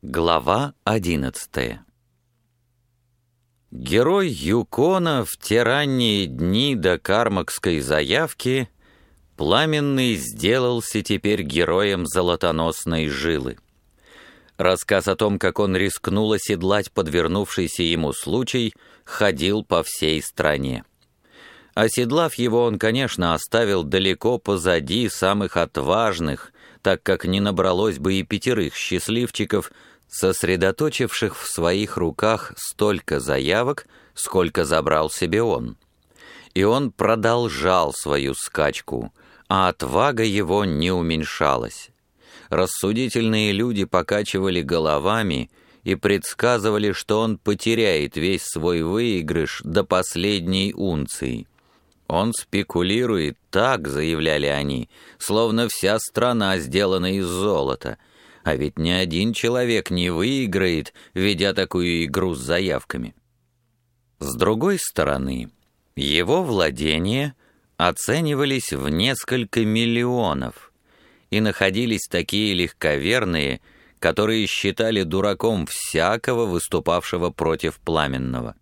Глава 11. Герой Юкона в те ранние дни до кармакской заявки Пламенный сделался теперь героем золотоносной жилы. Рассказ о том, как он рискнул оседлать подвернувшийся ему случай, ходил по всей стране. Оседлав его, он, конечно, оставил далеко позади самых отважных, так как не набралось бы и 5 счастливчиков, сосредоточивших в своих руках столько заявок, сколько забрал себе он. И он продолжал свою скачку, а отвага его не уменьшалась. Рассудительные люди покачивали головами и предсказывали, что он потеряет весь свой выигрыш до последней унции. «Он спекулирует так», — заявляли они, — «словно вся страна сделана из золота». А ведь ни один человек не выиграет, ведя такую игру с заявками. С другой стороны, его владения оценивались в несколько миллионов, и находились такие легковерные, которые считали дураком всякого, выступавшего против Пламенного.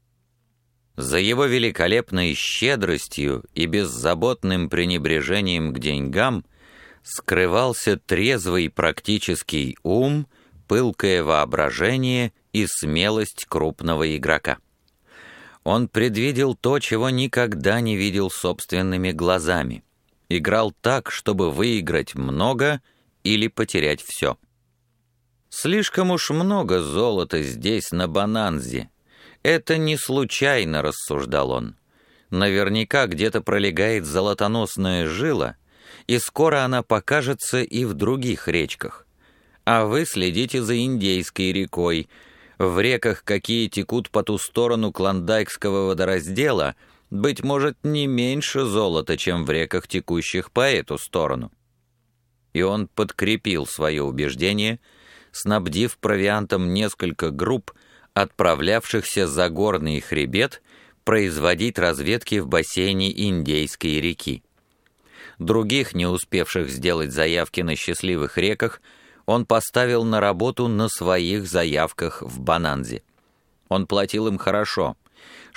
За его великолепной щедростью и беззаботным пренебрежением к деньгам скрывался трезвый практический ум, пылкое воображение и смелость крупного игрока. Он предвидел то, чего никогда не видел собственными глазами. Играл так, чтобы выиграть много или потерять все. Слишком уж много золота здесь, на Бонанзе. Это не случайно, рассуждал он. Наверняка где-то пролегает золотоносная жила, и скоро она покажется и в других речках. А вы следите за Индейской рекой. В реках, какие текут по ту сторону Клондайкского водораздела, быть может, не меньше золота, чем в реках, текущих по эту сторону. И он подкрепил свое убеждение, снабдив провиантом несколько групп, отправлявшихся за горный хребет производить разведки в бассейне Индейской реки. Других, не успевших сделать заявки на счастливых реках, он поставил на работу на своих заявках в Бонанзе. Он платил им хорошо —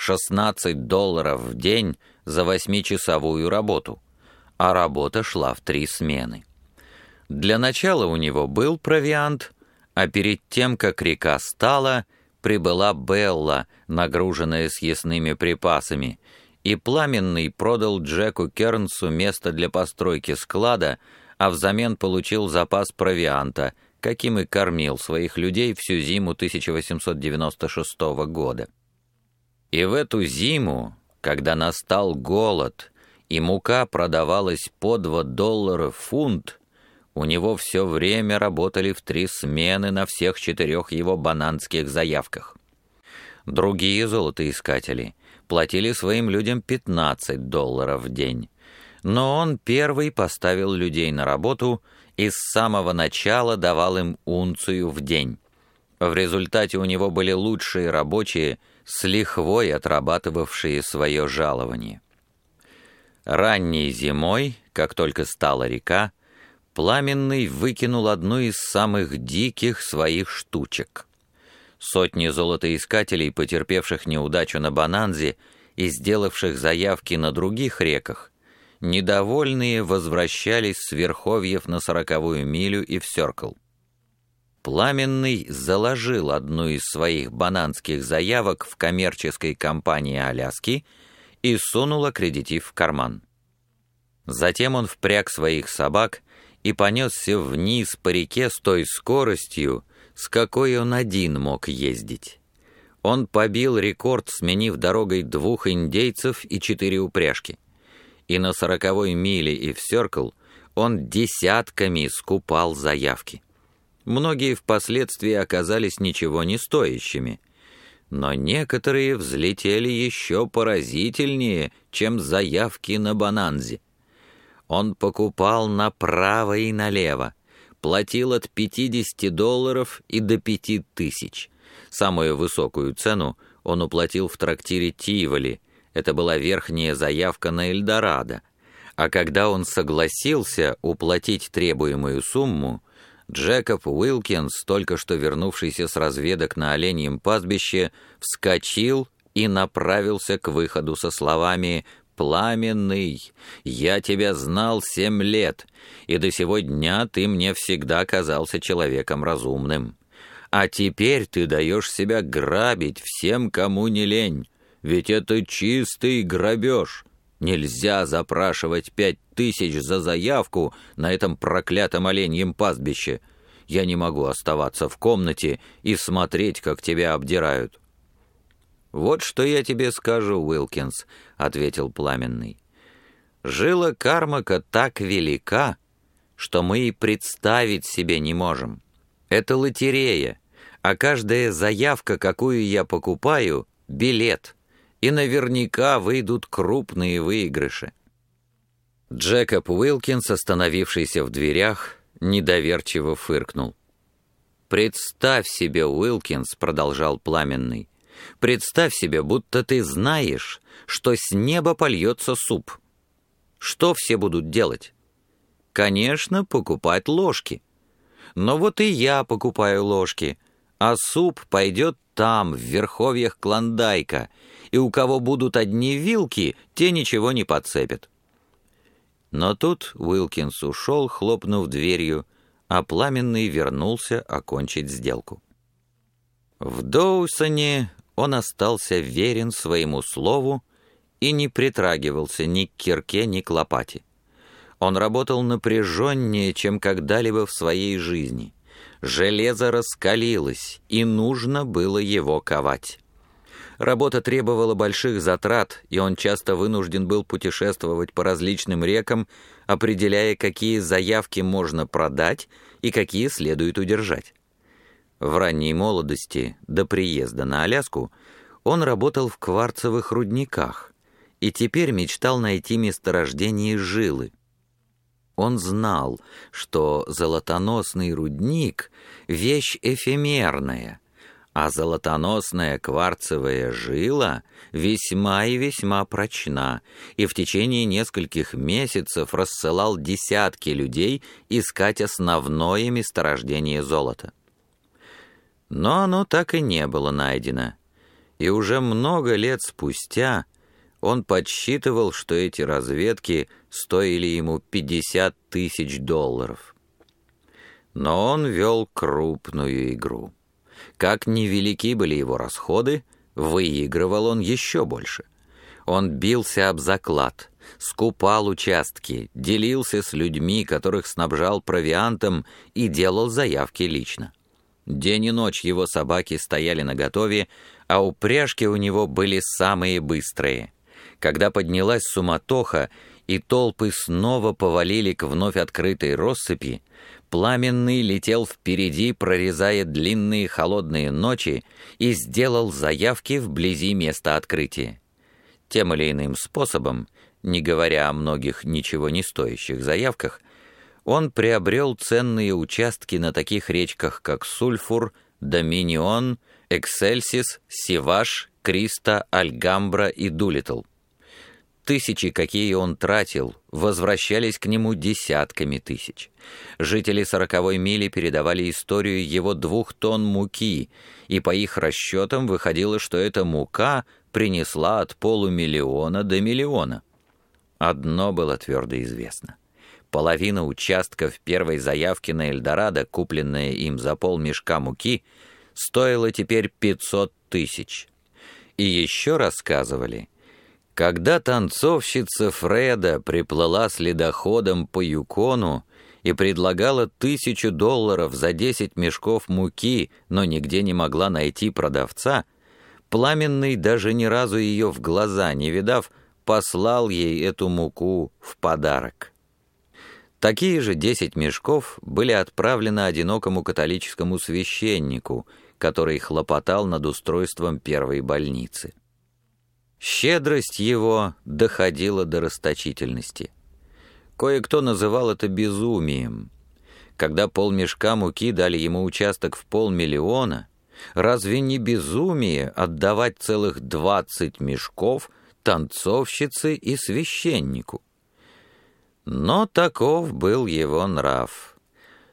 $16 в день за 8-часовую работу, а работа шла в 3 смены. Для начала у него был провиант, а перед тем, как река стала, прибыла Белла, нагруженная съестными припасами, и Пламенный продал Джеку Кернсу место для постройки склада, а взамен получил запас провианта, каким и кормил своих людей всю зиму 1896 года. И в эту зиму, когда настал голод, и мука продавалась по $2 фунт, у него все время работали в 3 смены на всех 4 его бонанских заявках. Другие золотоискатели платили своим людям $15 в день, но он первый поставил людей на работу и с самого начала давал им унцию в день. В результате у него были лучшие рабочие, с лихвой отрабатывавшие свое жалование. Ранней зимой, как только стала река, Пламенный выкинул одну из самых диких своих штучек. Сотни золотоискателей, потерпевших неудачу на Бонанзе и сделавших заявки на других реках, недовольные возвращались с верховьев на 40-ю милю и в Сёркл. Пламенный заложил одну из своих бонанских заявок в коммерческой компании Аляски и сунул аккредитив в карман. Затем он впряг своих собак и понесся вниз по реке с той скоростью, с какой он один мог ездить. Он побил рекорд, сменив дорогой 2 индейцев и 4 упряжки. И на 40-й миле и в Сёркл он десятками скупал заявки. Многие впоследствии оказались ничего не стоящими, но некоторые взлетели еще поразительнее, чем заявки на Бонанзе. Он покупал направо и налево, платил от $50 и до 5000. Самую высокую цену он уплатил в трактире Тиволи, это была верхняя заявка на Эльдорадо, а когда он согласился уплатить требуемую сумму, Джекоб Уилкинс, только что вернувшийся с разведок на оленьем пастбище, вскочил и направился к выходу со словами: «Пламенный, я тебя знал 7 лет, и до сего дня ты мне всегда казался человеком разумным. А теперь ты даешь себя грабить всем, кому не лень, ведь это чистый грабеж. Нельзя запрашивать 5000 за заявку на этом проклятом оленьем пастбище. Я не могу оставаться в комнате и смотреть, как тебя обдирают». «Вот что я тебе скажу, Уилкинс», — ответил Пламенный. «Жила Кармака так велика, что мы и представить себе не можем. Это лотерея, а каждая заявка, какую я покупаю, — билет, и наверняка выйдут крупные выигрыши». Джекоб Уилкинс, остановившийся в дверях, недоверчиво фыркнул. «Представь себе, Уилкинс», — продолжал Пламенный, — «представь себе, будто ты знаешь, что с неба польется суп. Что все будут делать? Конечно, покупать ложки. Но вот и я покупаю ложки, а суп пойдет там, в верховьях Клондайка, и у кого будут одни вилки, те ничего не подцепят». Но тут Уилкинс ушел, хлопнув дверью, а Пламенный вернулся окончить сделку. В Доусоне он остался верен своему слову и не притрагивался ни к кирке, ни к лопате. Он работал напряженнее, чем когда-либо в своей жизни. Железо раскалилось, и нужно было его ковать. Работа требовала больших затрат, и он часто вынужден был путешествовать по различным рекам, определяя, какие заявки можно продать и какие следует удержать. В ранней молодости, до приезда на Аляску, он работал в кварцевых рудниках и теперь мечтал найти месторождение жилы. Он знал, что золотоносный рудник — вещь эфемерная, а золотоносная кварцевая жила весьма и весьма прочна, и в течение нескольких месяцев рассылал десятки людей искать основное месторождение золота. Но оно так и не было найдено, и уже много лет спустя он подсчитывал, что эти разведки стоили ему $50 000. Но он вел крупную игру. Как невелики были его расходы, выигрывал он еще больше. Он бился об заклад, скупал участки, делился с людьми, которых снабжал провиантом, и делал заявки лично. День и ночь его собаки стояли наготове, а упряжки у него были самые быстрые. Когда поднялась суматоха, и толпы снова повалили к вновь открытой россыпи, Пламенный летел впереди, прорезая длинные холодные ночи, и сделал заявки вблизи места открытия. Тем или иным способом, не говоря о многих ничего не стоящих заявках, он приобрел ценные участки на таких речках, как Сульфур, Доминион, Эксельсис, Сиваш, Криста, Альгамбра и Дулиттл. Тысячи, какие он тратил, возвращались к нему десятками тысяч. Жители 40-й мили передавали историю его 2 тонн муки, и по их расчетам выходило, что эта мука принесла от $500 000 до $1 000 000. Одно было твердо известно. Половина участков первой заявки на Эльдорадо, купленная им за полмешка муки, стоила теперь 500 000. И еще рассказывали, когда танцовщица Фреда приплыла с ледоходом по Юкону и предлагала $1000 за 10 мешков муки, но нигде не могла найти продавца, Пламенный, даже ни разу ее в глаза не видав, послал ей эту муку в подарок. Такие же 10 мешков были отправлены одинокому католическому священнику, который хлопотал над устройством первой больницы. Щедрость его доходила до расточительности. Кое-кто называл это безумием. Когда полмешка муки дали ему участок в $500 000, разве не безумие отдавать целых 20 мешков танцовщице и священнику? Но таков был его нрав.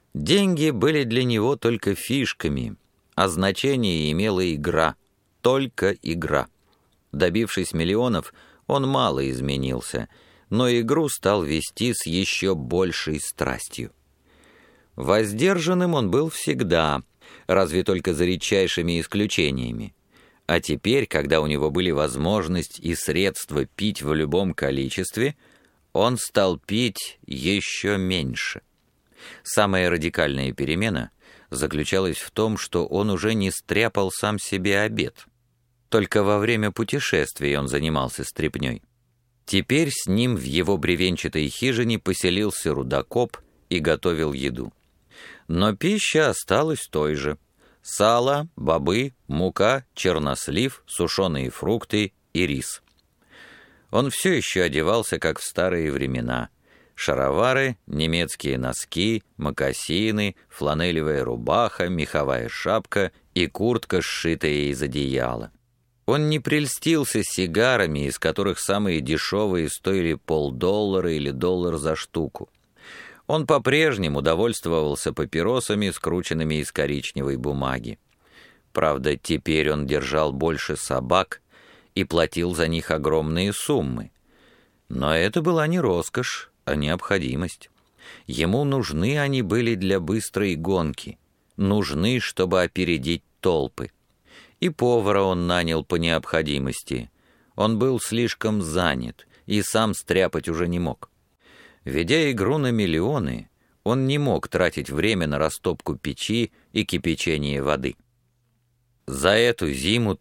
Деньги были для него только фишками, а значение имела игра, только игра. Добившись миллионов, он мало изменился, но игру стал вести с еще большей страстью. Воздержанным он был всегда, разве только за редчайшими исключениями. А теперь, когда у него были возможность и средства пить в любом количестве, он стал пить еще меньше. Самая радикальная перемена заключалась в том, что он уже не стряпал сам себе обед. Только во время путешествий он занимался стряпнёй. Теперь с ним в его бревенчатой хижине поселился рудокоп и готовил еду. Но пища осталась той же. Сало, бобы, мука, чернослив, сушеные фрукты и рис. Он все еще одевался, как в старые времена. Шаровары, немецкие носки, мокасины, фланелевая рубаха, меховая шапка и куртка, сшитая из одеяла. Он не прельстился сигарами, из которых самые дешевые стоили $0,50 или $1 за штуку. Он по-прежнему довольствовался папиросами, скрученными из коричневой бумаги. Правда, теперь он держал больше собак и платил за них огромные суммы. Но это была не роскошь, а необходимость. Ему нужны они были для быстрой гонки, нужны, чтобы опередить толпы. И повара он нанял по необходимости. Он был слишком занят и сам стряпать уже не мог. Ведя игру на миллионы, он не мог тратить время на растопку печи и кипячение воды. За эту зиму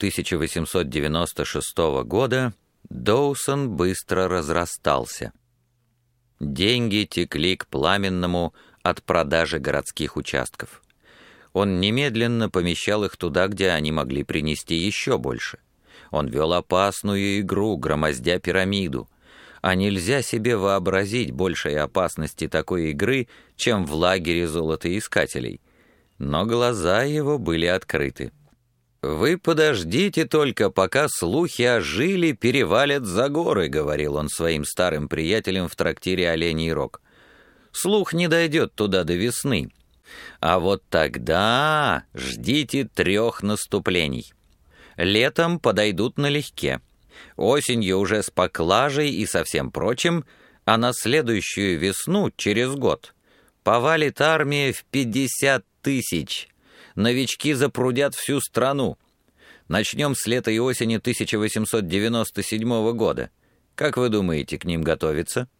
1896 года Доусон быстро разрастался. Деньги текли к Пламенному от продажи городских участков. Он немедленно помещал их туда, где они могли принести еще больше. Он вел опасную игру, громоздя пирамиду. А нельзя себе вообразить большей опасности такой игры, чем в лагере золотоискателей. Но глаза его были открыты. «Вы подождите только, пока слухи о жиле перевалят за горы», — говорил он своим старым приятелям в трактире «Оленей Рог». «Слух не дойдет туда до весны. А вот тогда ждите 3 наступлений. Летом подойдут налегке. Осенью уже с поклажей и со всем прочим, а на следующую весну, через год, повалит армия в 50 000. Новички запрудят всю страну. Начнем с лета и осени 1897 года. Как вы думаете, к ним готовиться?»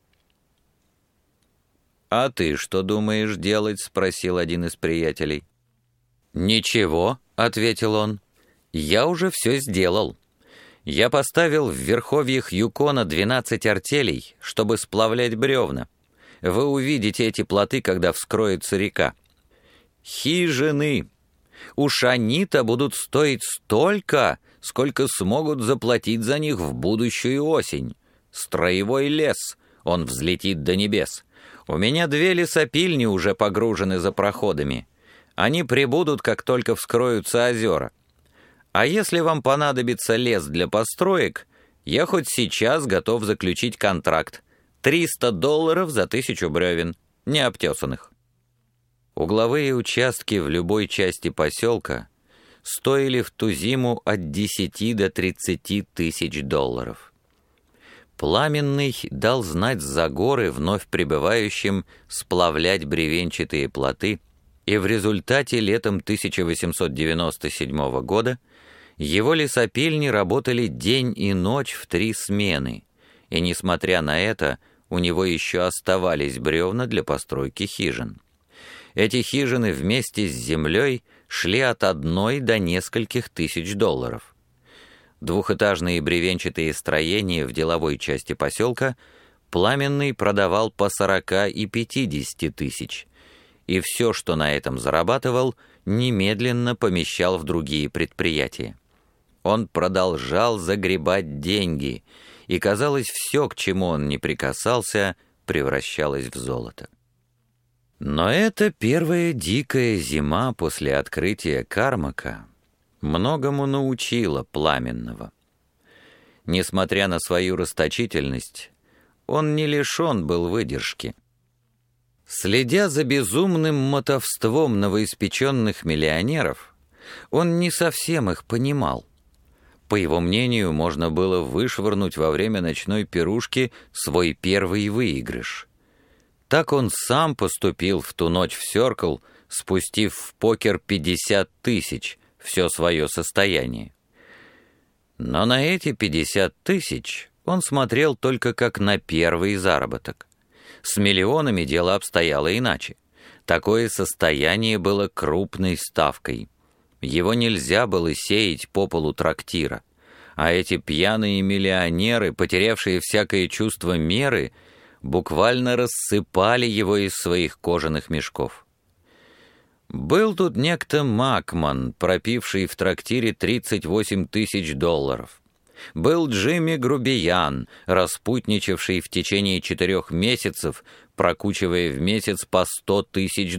«А ты что думаешь делать?» — спросил один из приятелей. «Ничего», — ответил он. «Я уже все сделал. Я поставил в верховьях Юкона 12 артелей, чтобы сплавлять бревна. Вы увидите эти плоты, когда вскроется река. Хижины! Уж они-то будут стоить столько, сколько смогут заплатить за них в будущую осень. Строевой лес, он взлетит до небес. У меня 2 лесопильни уже погружены за проходами. Они прибудут, как только вскроются озера. А если вам понадобится лес для построек, я хоть сейчас готов заключить контракт. $300 за 1000 бревен, необтесанных». Угловые участки в любой части поселка стоили в ту зиму от 10 до 30 тысяч долларов. Пламенный дал знать за горы вновь прибывающим сплавлять бревенчатые плоты, и в результате летом 1897 года его лесопильни работали день и ночь в 3 смены, и, несмотря на это, у него еще оставались бревна для постройки хижин. Эти хижины вместе с землей шли от 1 до нескольких тысяч долларов. Двухэтажные бревенчатые строения в деловой части поселка Пламенный продавал по 40 и 50 тысяч, и все, что на этом зарабатывал, немедленно помещал в другие предприятия. Он продолжал загребать деньги, и, казалось, все, к чему он не прикасался, превращалось в золото. Но эта первая дикая зима после открытия Кармака многому научила Пламенного. Несмотря на свою расточительность, он не лишен был выдержки. Следя за безумным мотовством новоиспеченных миллионеров, он не совсем их понимал. По его мнению, можно было вышвырнуть во время ночной пирушки свой первый выигрыш. Так он сам поступил в ту ночь в «Сёркл», спустив в покер 50 тысяч, все свое состояние. Но на эти 50 тысяч он смотрел только как на первый заработок. С миллионами дело обстояло иначе. Такое состояние было крупной ставкой. Его нельзя было сеять по полу трактира. А эти пьяные миллионеры, потерявшие всякое чувство меры, буквально рассыпали его из своих кожаных мешков. Был тут некто Макман, пропивший в трактире $38 тысяч. Был Джимми Грубиян, распутничавший в течение 4 месяцев, прокучивая в месяц по $100 тысяч.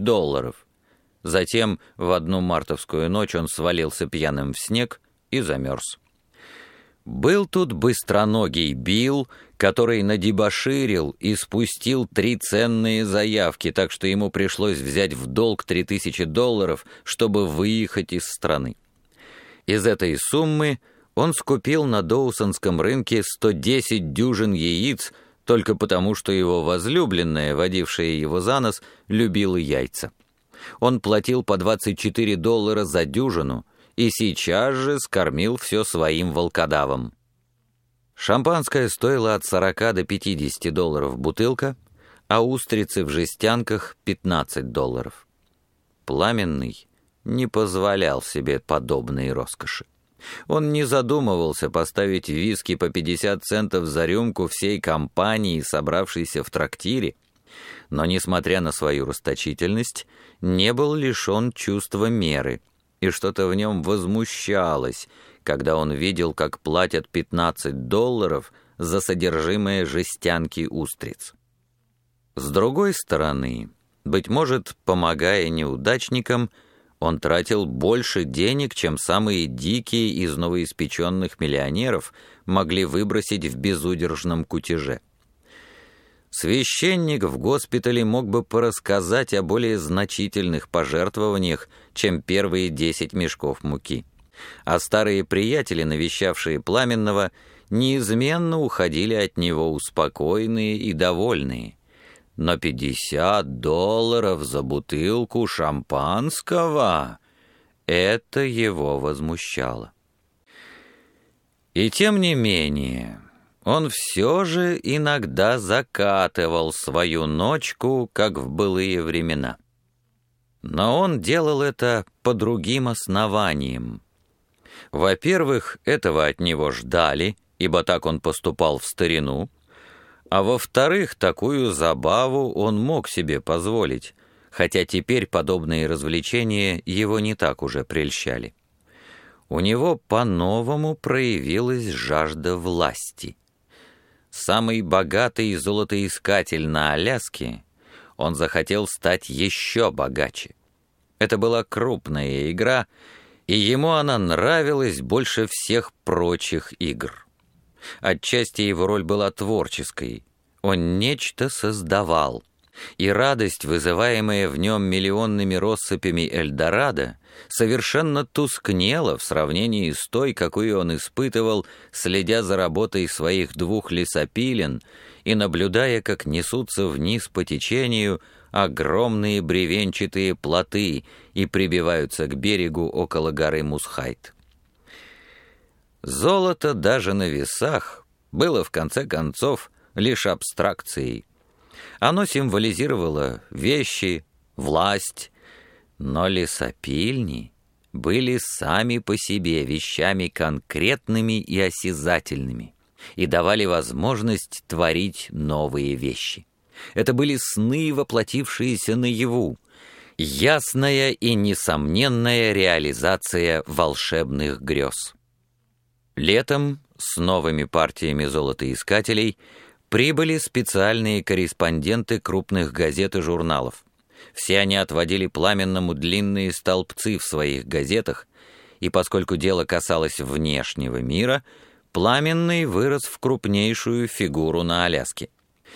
Затем в одну мартовскую ночь он свалился пьяным в снег и замерз. Был тут быстроногий Билл, который надебоширил и спустил 3 ценные заявки, так что ему пришлось взять в долг $3000, чтобы выехать из страны. Из этой суммы он скупил на Доусонском рынке 110 дюжин яиц только потому, что его возлюбленная, водившая его за нос, любила яйца. Он платил по $24 за дюжину и сейчас же скормил все своим волкодавам. Шампанское стоило от 40 до $50 бутылка, а устрицы в жестянках $15. Пламенный не позволял себе подобной роскоши. Он не задумывался поставить виски по 50 центов за рюмку всей компании, собравшейся в трактире, но, несмотря на свою расточительность, не был лишен чувства меры, и что-то в нем возмущалось, когда он видел, как платят $15 за содержимое жестянки устриц. С другой стороны, быть может, помогая неудачникам, он тратил больше денег, чем самые дикие из новоиспеченных миллионеров могли выбросить в безудержном кутеже. Священник в госпитале мог бы порассказать о более значительных пожертвованиях, чем первые 10 мешков муки. А старые приятели, навещавшие Пламенного, неизменно уходили от него успокоенные и довольные. Но $50 за бутылку шампанского — это его возмущало. И тем не менее, он все же иногда закатывал свою ночку, как в былые времена. Но он делал это по другим основаниям. Во-первых, этого от него ждали, ибо так он поступал в старину, а во-вторых, такую забаву он мог себе позволить, хотя теперь подобные развлечения его не так уже прельщали. У него по-новому проявилась жажда власти. Самый богатый золотоискатель на Аляске, он захотел стать еще богаче. Это была крупная игра, и ему она нравилась больше всех прочих игр. Отчасти его роль была творческой. Он нечто создавал, и радость, вызываемая в нем миллионными россыпями Эльдорадо, совершенно тускнела в сравнении с той, какую он испытывал, следя за работой своих 2 лесопилен и наблюдая, как несутся вниз по течению огромные бревенчатые плоты и прибиваются к берегу около горы Мусхайт. Золото даже на весах было, в конце концов, лишь абстракцией. Оно символизировало вещи, власть, но лесопильни были сами по себе вещами конкретными и осязательными и давали возможность творить новые вещи. Это были сны, воплотившиеся наяву, ясная и несомненная реализация волшебных грез. Летом с новыми партиями золотоискателей прибыли специальные корреспонденты крупных газет и журналов. Все они отводили Пламенному длинные столбцы в своих газетах, и поскольку дело касалось внешнего мира, Пламенный вырос в крупнейшую фигуру на Аляске.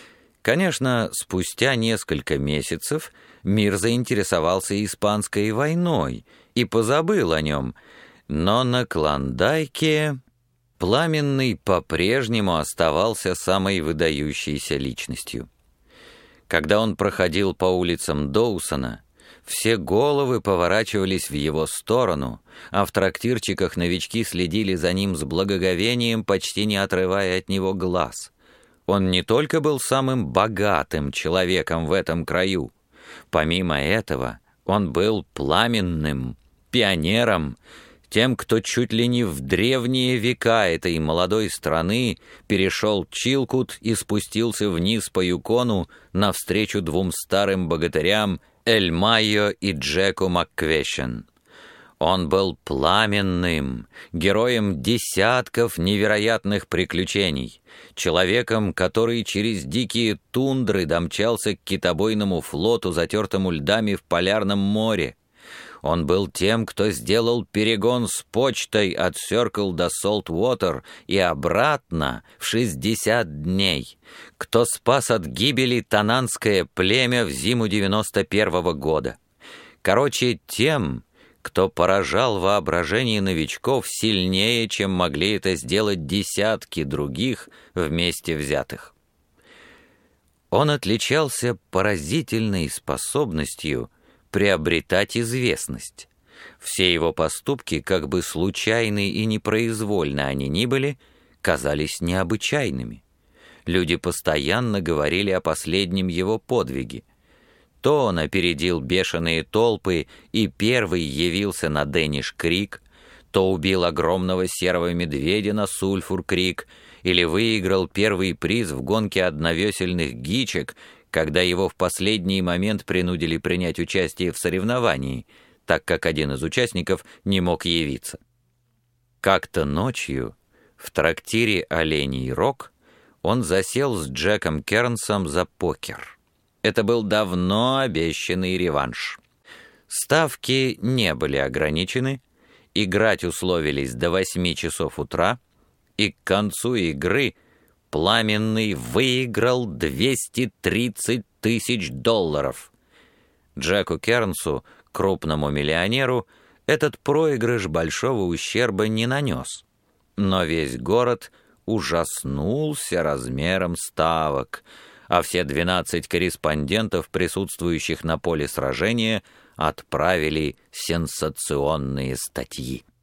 Конечно, спустя несколько месяцев мир заинтересовался Испанской войной и позабыл о нем, но на Клондайке Пламенный по-прежнему оставался самой выдающейся личностью. Когда он проходил по улицам Доусона, все головы поворачивались в его сторону, а в трактирчиках новички следили за ним с благоговением, почти не отрывая от него глаз. Он не только был самым богатым человеком в этом краю. Помимо этого, он был пламенным, пионером, тем, кто чуть ли не в древние века этой молодой страны перешел Чилкут и спустился вниз по Юкону навстречу двум старым богатырям Эль Майо и Джеку Макквешен. Он был пламенным, героем десятков невероятных приключений, человеком, который через дикие тундры домчался к китобойному флоту, затертому льдами в Полярном море. Он был тем, кто сделал перегон с почтой от Circle до Saltwater и обратно в 60 дней, кто спас от гибели тананское племя в зиму 91-го года. Короче, тем, кто поражал воображение новичков сильнее, чем могли это сделать десятки других вместе взятых. Он отличался поразительной способностью приобретать известность. Все его поступки, как бы случайны и непроизвольны они ни были, казались необычайными. Люди постоянно говорили о последнем его подвиге. То он опередил бешеные толпы и первый явился на Дэниш-Крик, то убил огромного серого медведя на Сульфур-Крик или выиграл первый приз в гонке одновесельных гичек, когда его в последний момент принудили принять участие в соревновании, так как один из участников не мог явиться. Как-то ночью в трактире «Оленей Рог» он засел с Джеком Кернсом за покер. Это был давно обещанный реванш. Ставки не были ограничены, играть условились до 8 часов утра, и к концу игры Пламенный выиграл $230 тысяч. Джеку Кернсу, крупному миллионеру, этот проигрыш большого ущерба не нанес. Но весь город ужаснулся размером ставок, а все 12 корреспондентов, присутствующих на поле сражения, отправили сенсационные статьи.